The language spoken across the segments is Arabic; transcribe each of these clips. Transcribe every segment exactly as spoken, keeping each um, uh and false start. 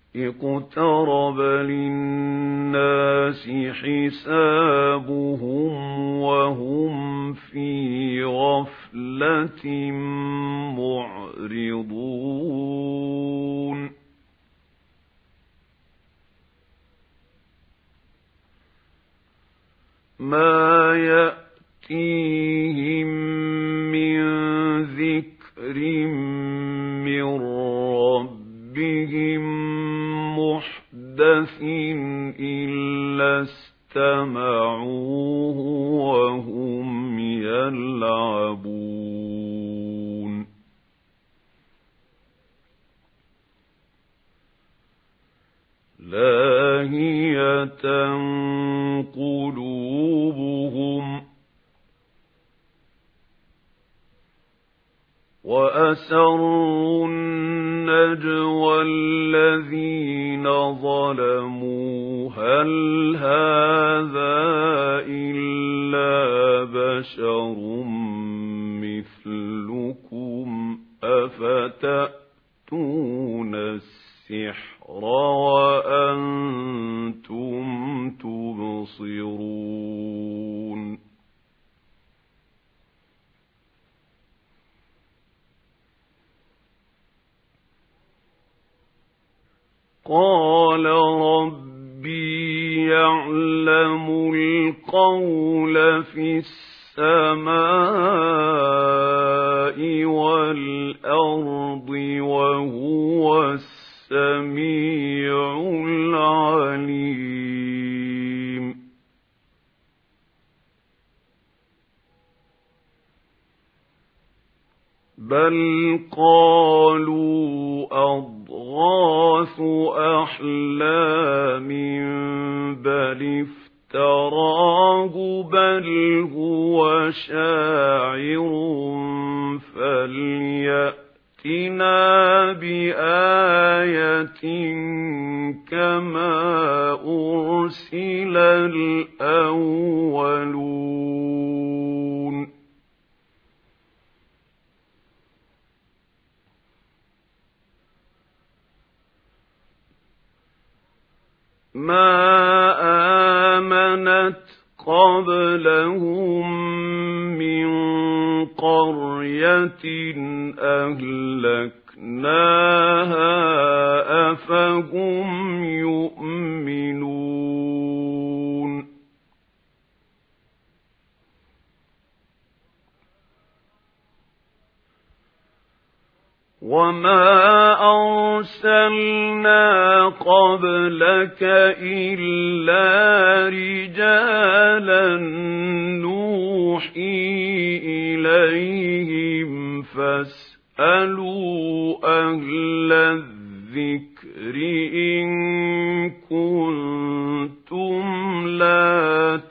اقترب للناس حسابهم وهم في غفلة معرضون ما يأتيهم من ذكر من ربهم محدث إلا استمعوه وهم يلعبون لاهية قلوبهم وأسروا النجوى الذين ظلموا هل هذا إلا بشر مثلكم أفتأتون السحر وأنتم تبصرون قال ربي يعلم القول في السماء والأرض وهو السميع العليم بل قالوا أضغاث أحلام بل افتراه بل هو شاعر فليأتنا بآية كما أرسل الأولون ما آمنت قبلهم من قرية أهلكناها أفهم يؤمنون وما أرسلنا قبلك إلا رجالا نوحي إليهم فاسألوا أهل الذكر إن كنتم لا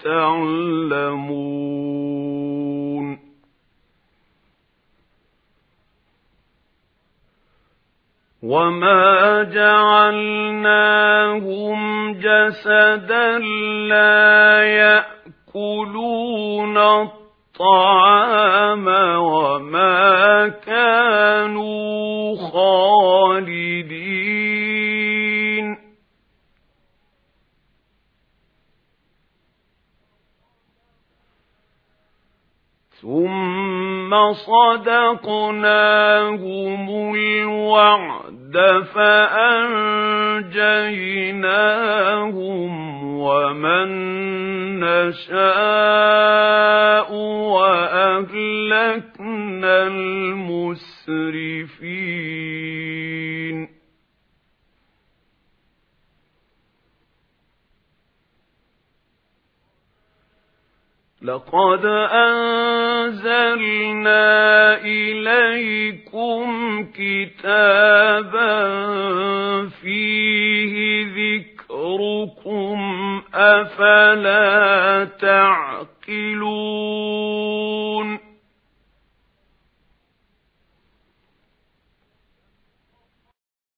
تعلمون وما جعلناهم جسدا لا يأكلون الطعام وما كانوا خالدين ثم صدقناهم الوعد فأنجيناهم ومن نشاء وأهلكنا المسرفين لقد أنزلنا إليكم كتابا فيه ذكركم أفلا تعقلون